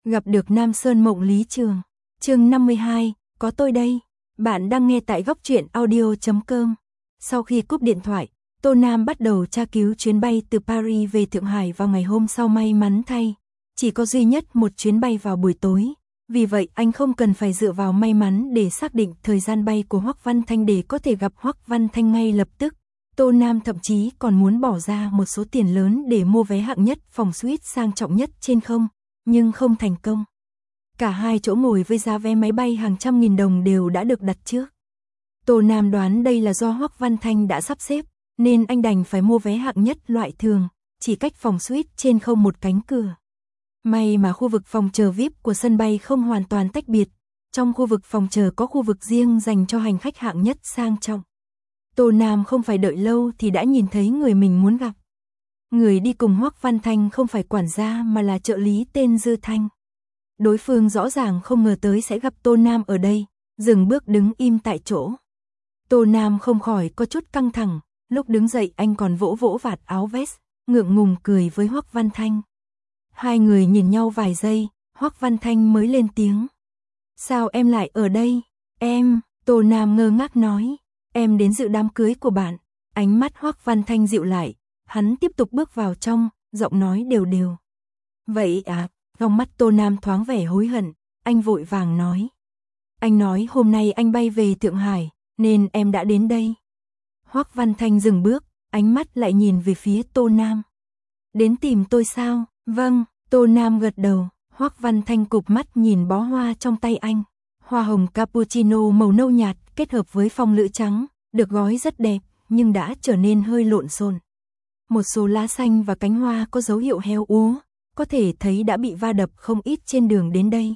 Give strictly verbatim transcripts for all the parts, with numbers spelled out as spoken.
Gặp được Nam Sơn Mộng Lý Trường. Chương năm mươi hai, có tôi đây. Bạn đang nghe tại góc truyện audio chấm com. Sau khi cúp điện thoại, Tô Nam bắt đầu tra cứu chuyến bay từ Paris về Thượng Hải vào ngày hôm sau. May mắn thay, chỉ có duy nhất một chuyến bay vào buổi tối. Vì vậy anh không cần phải dựa vào may mắn để xác định thời gian bay của Hoắc Văn Thanh để có thể gặp Hoắc Văn Thanh ngay lập tức. Tô Nam thậm chí còn muốn bỏ ra một số tiền lớn để mua vé hạng nhất, phòng suite sang trọng nhất trên không, nhưng không thành công. Cả hai chỗ ngồi với giá vé máy bay hàng trăm nghìn đồng đều đã được đặt trước. Tô Nam đoán đây là do Hoắc Văn Thanh đã sắp xếp, nên anh đành phải mua vé hạng nhất loại thường, chỉ cách phòng suite trên không một cánh cửa. May mà khu vực phòng chờ vi ai pi của sân bay không hoàn toàn tách biệt, trong khu vực phòng chờ có khu vực riêng dành cho hành khách hạng nhất sang trọng. Tô Nam không phải đợi lâu thì đã nhìn thấy người mình muốn gặp. Người đi cùng Hoắc Văn Thanh không phải quản gia mà là trợ lý tên Dư Thanh. Đối phương rõ ràng không ngờ tới sẽ gặp Tô Nam ở đây, dừng bước đứng im tại chỗ. Tô Nam không khỏi có chút căng thẳng, lúc đứng dậy anh còn vỗ vỗ vạt áo vest, ngượng ngùng cười với Hoắc Văn Thanh. Hai người nhìn nhau vài giây, Hoắc Văn Thanh mới lên tiếng. Sao em lại ở đây? Em, Tô Nam ngơ ngác nói, em đến dự đám cưới của bạn. Ánh mắt Hoắc Văn Thanh dịu lại, hắn tiếp tục bước vào trong, giọng nói đều đều. Vậy à, trong mắt Tô Nam thoáng vẻ hối hận, anh vội vàng nói. Anh nói hôm nay anh bay về Thượng Hải, nên em đã đến đây. Hoắc Văn Thanh dừng bước, ánh mắt lại nhìn về phía Tô Nam. Đến tìm tôi sao? Vâng, Tô Nam gật đầu. Hoắc Văn Thanh cụp mắt nhìn bó hoa trong tay anh. Hoa hồng cappuccino màu nâu nhạt kết hợp với phong lữ trắng, được gói rất đẹp, nhưng đã trở nên hơi lộn xộn. Một số lá xanh và cánh hoa có dấu hiệu héo úa, có thể thấy đã bị va đập không ít trên đường đến đây.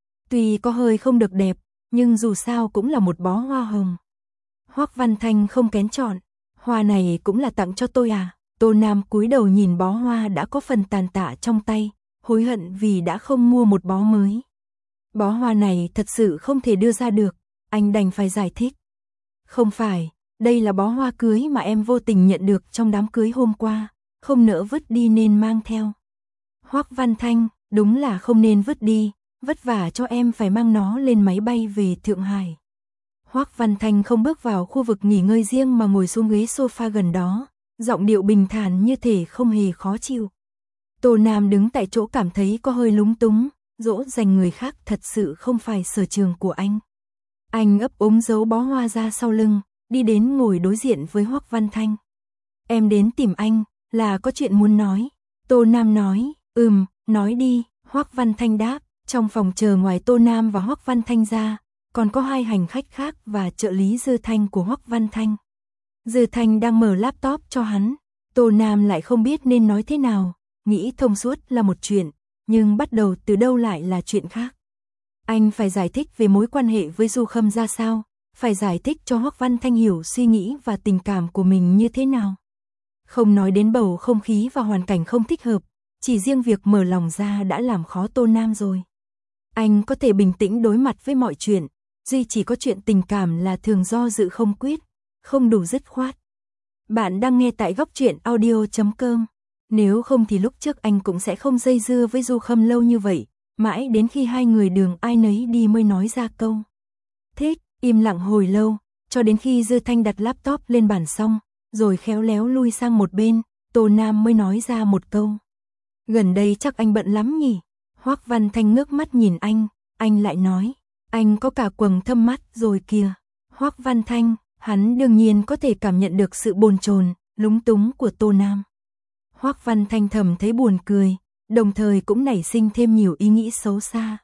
Tuy có hơi không được đẹp, nhưng dù sao cũng là một bó hoa hồng. Hoắc Văn Thanh không kén chọn, hoa này cũng là tặng cho tôi à? Tô Nam cúi đầu nhìn bó hoa đã có phần tàn tạ trong tay, hối hận vì đã không mua một bó mới. Bó hoa này thật sự không thể đưa ra được, anh đành phải giải thích. Không phải, đây là bó hoa cưới mà em vô tình nhận được trong đám cưới hôm qua, không nỡ vứt đi nên mang theo. Hoắc Văn Thanh, đúng là không nên vứt đi, vất vả cho em phải mang nó lên máy bay về Thượng Hải. Hoắc Văn Thanh không bước vào khu vực nghỉ ngơi riêng mà ngồi xuống ghế sofa gần đó, giọng điệu bình thản như thể không hề khó chịu. Tô Nam đứng tại chỗ cảm thấy có hơi lúng túng, dỗ dành người khác thật sự không phải sở trường của anh. Anh ấp úng giấu bó hoa ra sau lưng, đi đến ngồi đối diện với Hoắc Văn Thanh. Em đến tìm anh, là có chuyện muốn nói. Tô Nam nói, ừm, nói đi. Hoắc Văn Thanh đáp. Trong phòng chờ ngoài Tô Nam và Hoắc Văn Thanh ra, còn có hai hành khách khác và trợ lý Dư Thanh của Hoắc Văn Thanh. Dư Thanh đang mở laptop cho hắn. Tô Nam lại không biết nên nói thế nào, nghĩ thông suốt là một chuyện, nhưng bắt đầu từ đâu lại là chuyện khác. Anh phải giải thích về mối quan hệ với Du Khâm ra sao, phải giải thích cho Hoắc Văn Thanh hiểu suy nghĩ và tình cảm của mình như thế nào. Không nói đến bầu không khí và hoàn cảnh không thích hợp, chỉ riêng việc mở lòng ra đã làm khó Tô Nam rồi. Anh có thể bình tĩnh đối mặt với mọi chuyện, duy chỉ có chuyện tình cảm là thường do dự không quyết, không đủ dứt khoát. Bạn đang nghe tại góc truyện audio chấm com. Nếu không thì lúc trước anh cũng sẽ không dây dưa với Du Khâm lâu như vậy, mãi đến khi hai người đường ai nấy đi mới nói ra câu thích. Im lặng hồi lâu, cho đến khi Dư Thanh đặt laptop lên bàn xong, rồi khéo léo lui sang một bên, Tô Nam mới nói ra một câu. Gần đây chắc anh bận lắm nhỉ? Hoắc Văn Thanh ngước mắt nhìn anh, anh lại nói, anh có cả quầng thâm mắt rồi kìa. Hoắc Văn Thanh, hắn đương nhiên có thể cảm nhận được sự bồn chồn, lúng túng của Tô Nam. Hoắc Văn Thanh thầm thấy buồn cười, đồng thời cũng nảy sinh thêm nhiều ý nghĩ xấu xa.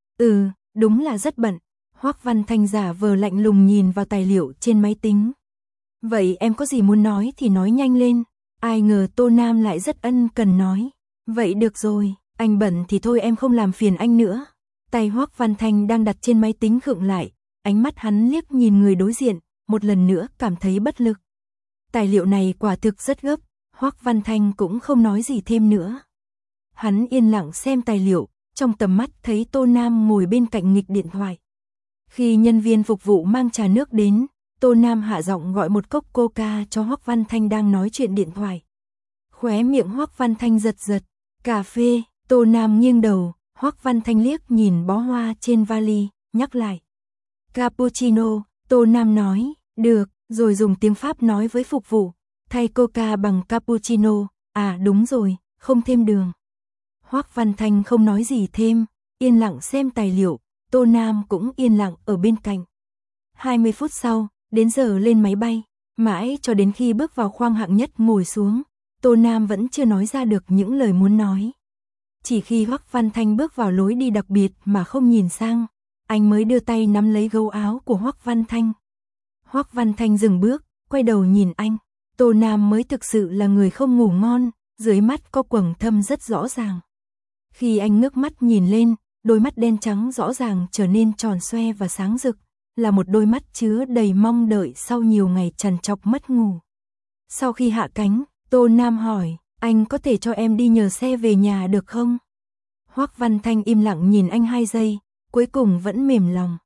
Ừ, đúng là rất bận. Hoắc Văn Thanh giả vờ lạnh lùng nhìn vào tài liệu trên máy tính. Vậy em có gì muốn nói thì nói nhanh lên. Ai ngờ Tô Nam lại rất ân cần nói. Vậy được rồi, anh bận thì thôi em không làm phiền anh nữa. Tay Hoắc Văn Thanh đang đặt trên máy tính khựng lại, ánh mắt hắn liếc nhìn người đối diện, một lần nữa cảm thấy bất lực. Tài liệu này quả thực rất gấp, Hoắc Văn Thanh cũng không nói gì thêm nữa. Hắn yên lặng xem tài liệu, trong tầm mắt thấy Tô Nam ngồi bên cạnh nghịch điện thoại. Khi nhân viên phục vụ mang trà nước đến, Tô Nam hạ giọng gọi một cốc coca cho Hoắc Văn Thanh đang nói chuyện điện thoại. Khóe miệng Hoắc Văn Thanh giật giật, cà phê. Tô Nam nghiêng đầu, Hoắc Văn Thanh liếc nhìn bó hoa trên vali, nhắc lại. Cappuccino, Tô Nam nói, được, rồi dùng tiếng Pháp nói với phục vụ, thay coca bằng cappuccino, à đúng rồi, không thêm đường. Hoắc Văn Thanh không nói gì thêm, yên lặng xem tài liệu, Tô Nam cũng yên lặng ở bên cạnh. hai mươi phút sau, đến giờ lên máy bay, mãi cho đến khi bước vào khoang hạng nhất ngồi xuống, Tô Nam vẫn chưa nói ra được những lời muốn nói. Chỉ khi Hoắc Văn Thanh bước vào lối đi đặc biệt mà không nhìn sang, anh mới đưa tay nắm lấy gấu áo của Hoắc Văn Thanh. Hoắc Văn Thanh dừng bước, quay đầu nhìn anh. Tô Nam mới thực sự là người không ngủ ngon, dưới mắt có quầng thâm rất rõ ràng. Khi anh ngước mắt nhìn lên, đôi mắt đen trắng rõ ràng trở nên tròn xoe và sáng rực, là một đôi mắt chứa đầy mong đợi sau nhiều ngày trằn trọc mất ngủ. Sau khi hạ cánh, Tô Nam hỏi, anh có thể cho em đi nhờ xe về nhà được không? Hoắc Văn Thanh im lặng nhìn anh hai giây, cuối cùng vẫn mềm lòng.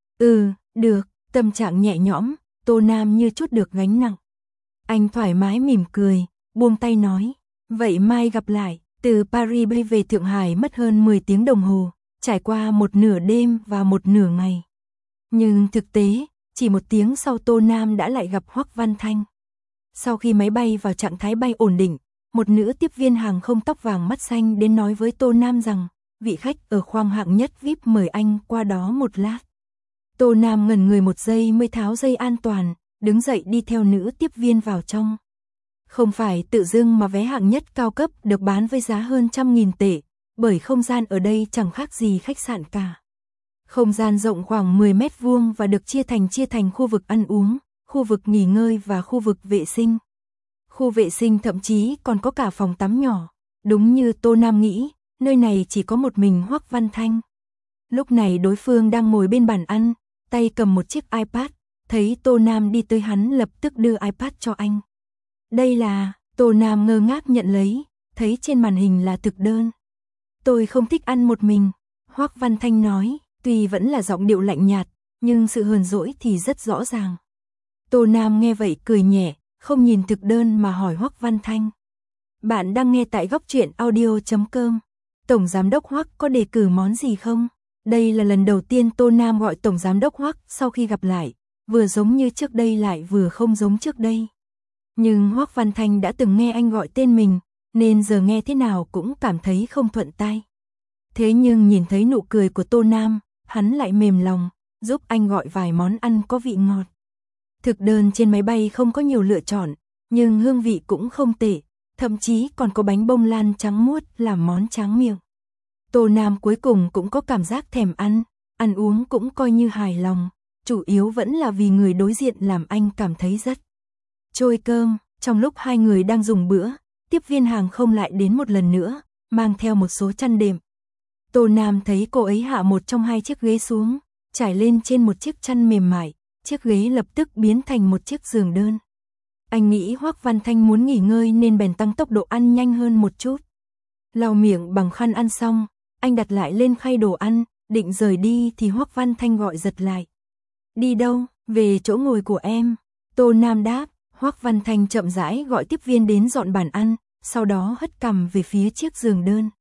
Ừ, được, tâm trạng nhẹ nhõm, Tô Nam như chút được gánh nặng. Anh thoải mái mỉm cười, buông tay nói, vậy mai gặp lại. Từ Paris bay về Thượng Hải mất hơn mười tiếng đồng hồ, trải qua một nửa đêm và một nửa ngày. Nhưng thực tế, chỉ một tiếng sau Tô Nam đã lại gặp Hoắc Văn Thanh. Sau khi máy bay vào trạng thái bay ổn định, một nữ tiếp viên hàng không tóc vàng mắt xanh đến nói với Tô Nam rằng, vị khách ở khoang hạng nhất vi ai pi mời anh qua đó một lát. Tô Nam ngẩn người một giây mới tháo dây an toàn, đứng dậy đi theo nữ tiếp viên vào trong. Không phải tự dưng mà vé hạng nhất cao cấp được bán với giá hơn trăm nghìn tệ, bởi không gian ở đây chẳng khác gì khách sạn cả. Không gian rộng khoảng mười mét vuông và được chia thành chia thành khu vực ăn uống, khu vực nghỉ ngơi và khu vực vệ sinh. Khu vệ sinh thậm chí còn có cả phòng tắm nhỏ. Đúng như Tô Nam nghĩ, nơi này chỉ có một mình Hoắc Văn Thanh. Lúc này đối phương đang ngồi bên bàn ăn, tay cầm một chiếc iPad, thấy Tô Nam đi tới hắn lập tức đưa iPad cho anh. Đây là, Tô Nam ngơ ngác nhận lấy, thấy trên màn hình là thực đơn. Tôi không thích ăn một mình, Hoắc Văn Thanh nói, tuy vẫn là giọng điệu lạnh nhạt, nhưng sự hờn dỗi thì rất rõ ràng. Tô Nam nghe vậy cười nhẹ, không nhìn thực đơn mà hỏi Hoắc Văn Thanh. Bạn đang nghe tại góc truyện audio chấm com. Tổng giám đốc Hoắc có đề cử món gì không? Đây là lần đầu tiên Tô Nam gọi Tổng giám đốc Hoắc sau khi gặp lại, vừa giống như trước đây lại vừa không giống trước đây. Nhưng Hoắc Văn Thanh đã từng nghe anh gọi tên mình, nên giờ nghe thế nào cũng cảm thấy không thuận tai. Thế nhưng nhìn thấy nụ cười của Tô Nam, hắn lại mềm lòng, giúp anh gọi vài món ăn có vị ngọt. Thực đơn trên máy bay không có nhiều lựa chọn, nhưng hương vị cũng không tệ, thậm chí còn có bánh bông lan trắng muốt làm món tráng miệng. Tô Nam cuối cùng cũng có cảm giác thèm ăn, ăn uống cũng coi như hài lòng, chủ yếu vẫn là vì người đối diện làm anh cảm thấy rất trôi cơm. Trong lúc hai người đang dùng bữa, tiếp viên hàng không lại đến một lần nữa, mang theo một số chăn đệm. Tô Nam thấy cô ấy hạ một trong hai chiếc ghế xuống, trải lên trên một chiếc chăn mềm mại, chiếc ghế lập tức biến thành một chiếc giường đơn. Anh nghĩ Hoắc Văn Thanh muốn nghỉ ngơi nên bèn tăng tốc độ ăn nhanh hơn một chút. Lau miệng bằng khăn ăn xong, anh đặt lại lên khay đồ ăn, định rời đi thì Hoắc Văn Thanh gọi giật lại. Đi đâu? Về chỗ ngồi của em. Tô Nam đáp. Hoắc Văn Thanh chậm rãi gọi tiếp viên đến dọn bàn ăn, sau đó hất cằm về phía chiếc giường đơn.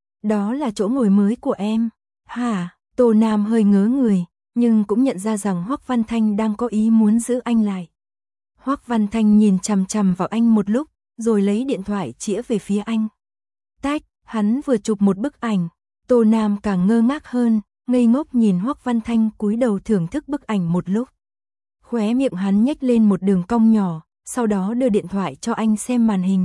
Đó là chỗ ngồi mới của em. Hả? Tô Nam hơi ngớ người, nhưng cũng nhận ra rằng Hoắc Văn Thanh đang có ý muốn giữ anh lại. Hoắc Văn Thanh nhìn chằm chằm vào anh một lúc, rồi lấy điện thoại chĩa về phía anh. Tách, hắn vừa chụp một bức ảnh. Tô Nam càng ngơ ngác hơn, ngây ngốc nhìn Hoắc Văn Thanh cúi đầu thưởng thức bức ảnh một lúc. Khóe miệng hắn nhếch lên một đường cong nhỏ, sau đó đưa điện thoại cho anh xem màn hình.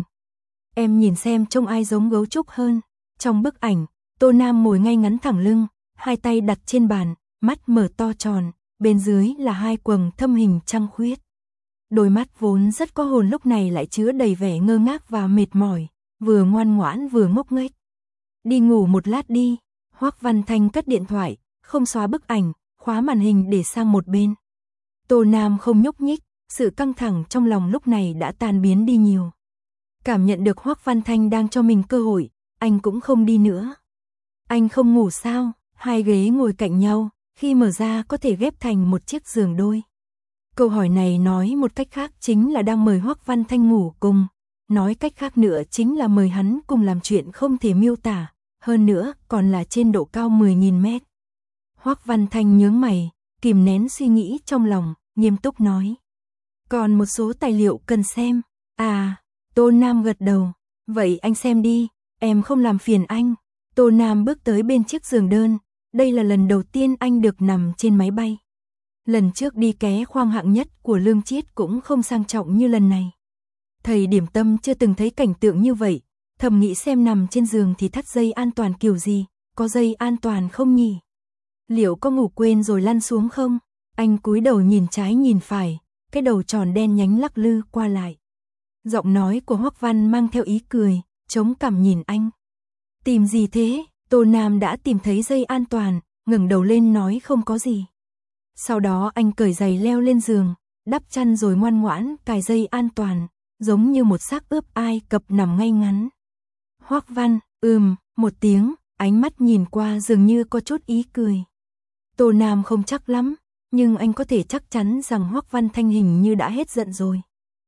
Em nhìn xem trông ai giống gấu trúc hơn. Trong bức ảnh, Tô Nam ngồi ngay ngắn thẳng lưng, hai tay đặt trên bàn, mắt mở to tròn, bên dưới là hai quầng thâm hình trăng khuyết. Đôi mắt vốn rất có hồn lúc này lại chứa đầy vẻ ngơ ngác và mệt mỏi, vừa ngoan ngoãn vừa ngốc nghếch. Đi ngủ một lát đi. Hoắc Văn Thanh cất điện thoại, không xóa bức ảnh, khóa màn hình để sang một bên. Tô Nam không nhúc nhích, sự căng thẳng trong lòng lúc này đã tan biến đi nhiều. Cảm nhận được Hoắc Văn Thanh đang cho mình cơ hội, anh cũng không đi nữa. Anh không ngủ sao? Hai ghế ngồi cạnh nhau, khi mở ra có thể ghép thành một chiếc giường đôi. Câu hỏi này nói một cách khác chính là đang mời Hoắc Văn Thanh ngủ cùng, nói cách khác nữa chính là mời hắn cùng làm chuyện không thể miêu tả, hơn nữa còn là trên độ cao mười nghìn mét. Hoắc Văn Thanh nhướng mày, kìm nén suy nghĩ trong lòng, nghiêm túc nói. Còn một số tài liệu cần xem. À, Tô Nam gật đầu. Vậy anh xem đi, em không làm phiền anh. Tô Nam bước tới bên chiếc giường đơn. Đây là lần đầu tiên anh được nằm trên máy bay. Lần trước đi ké khoang hạng nhất của Lương Chiết cũng không sang trọng như lần này. Thầy Điểm Tâm chưa từng thấy cảnh tượng như vậy, thầm nghĩ xem nằm trên giường thì thắt dây an toàn kiểu gì, có dây an toàn không nhỉ? Liệu có ngủ quên rồi lăn xuống không? Anh cúi đầu nhìn trái nhìn phải, cái đầu tròn đen nhánh lắc lư qua lại. Giọng nói của Hoắc Văn mang theo ý cười, chống cằm nhìn anh. Tìm gì thế? Tô Nam đã tìm thấy dây an toàn, ngẩng đầu lên nói không có gì. Sau đó anh cởi giày leo lên giường, đắp chăn rồi ngoan ngoãn cài dây an toàn, giống như một xác ướp Ai Cập nằm ngay ngắn. Hoắc Văn, ừm, một tiếng, ánh mắt nhìn qua dường như có chút ý cười. Tô Nam không chắc lắm, nhưng anh có thể chắc chắn rằng Hoắc Văn Thanh hình như đã hết giận rồi.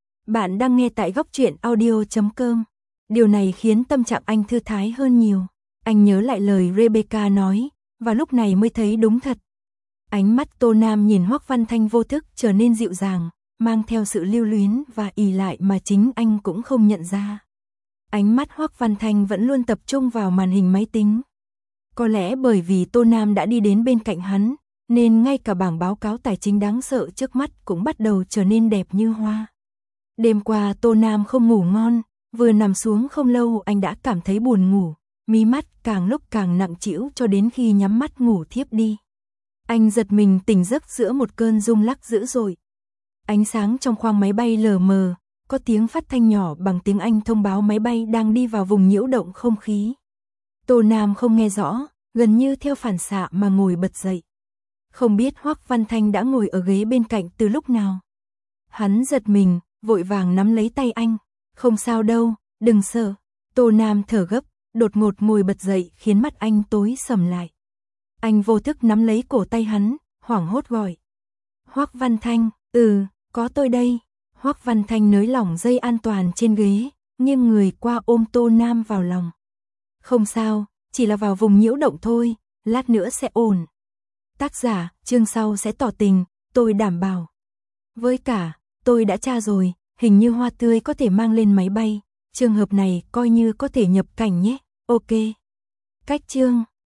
Bạn đang nghe tại góc truyện audio chấm com. Điều này khiến tâm trạng anh thư thái hơn nhiều. Anh nhớ lại lời Rebecca nói, và lúc này mới thấy đúng thật. Ánh mắt Tô Nam nhìn Hoắc Văn Thanh vô thức trở nên dịu dàng, mang theo sự lưu luyến và ỷ lại mà chính anh cũng không nhận ra. Ánh mắt Hoắc Văn Thanh vẫn luôn tập trung vào màn hình máy tính. Có lẽ bởi vì Tô Nam đã đi đến bên cạnh hắn, nên ngay cả bảng báo cáo tài chính đáng sợ trước mắt cũng bắt đầu trở nên đẹp như hoa. Đêm qua Tô Nam không ngủ ngon, vừa nằm xuống không lâu anh đã cảm thấy buồn ngủ, mí mắt càng lúc càng nặng trĩu cho đến khi nhắm mắt ngủ thiếp đi. Anh giật mình tỉnh giấc giữa một cơn rung lắc dữ dội. Ánh sáng trong khoang máy bay lờ mờ, có tiếng phát thanh nhỏ bằng tiếng Anh thông báo máy bay đang đi vào vùng nhiễu động không khí. Tô Nam không nghe rõ, gần như theo phản xạ mà ngồi bật dậy. Không biết Hoắc Văn Thanh đã ngồi ở ghế bên cạnh từ lúc nào. Hắn giật mình, vội vàng nắm lấy tay anh. Không sao đâu, đừng sợ. Tô Nam thở gấp, đột ngột ngồi bật dậy khiến mắt anh tối sầm lại. Anh vô thức nắm lấy cổ tay hắn, hoảng hốt gọi. Hoắc Văn Thanh, ừ, có tôi đây. Hoắc Văn Thanh nới lỏng dây an toàn trên ghế, nghiêng người qua ôm Tô Nam vào lòng. Không sao, chỉ là vào vùng nhiễu động thôi, lát nữa sẽ ổn. Tác giả, chương sau sẽ tỏ tình, tôi đảm bảo. Với cả, tôi đã tra rồi, hình như hoa tươi có thể mang lên máy bay, trường hợp này coi như có thể nhập cảnh nhé, ok. Cách chương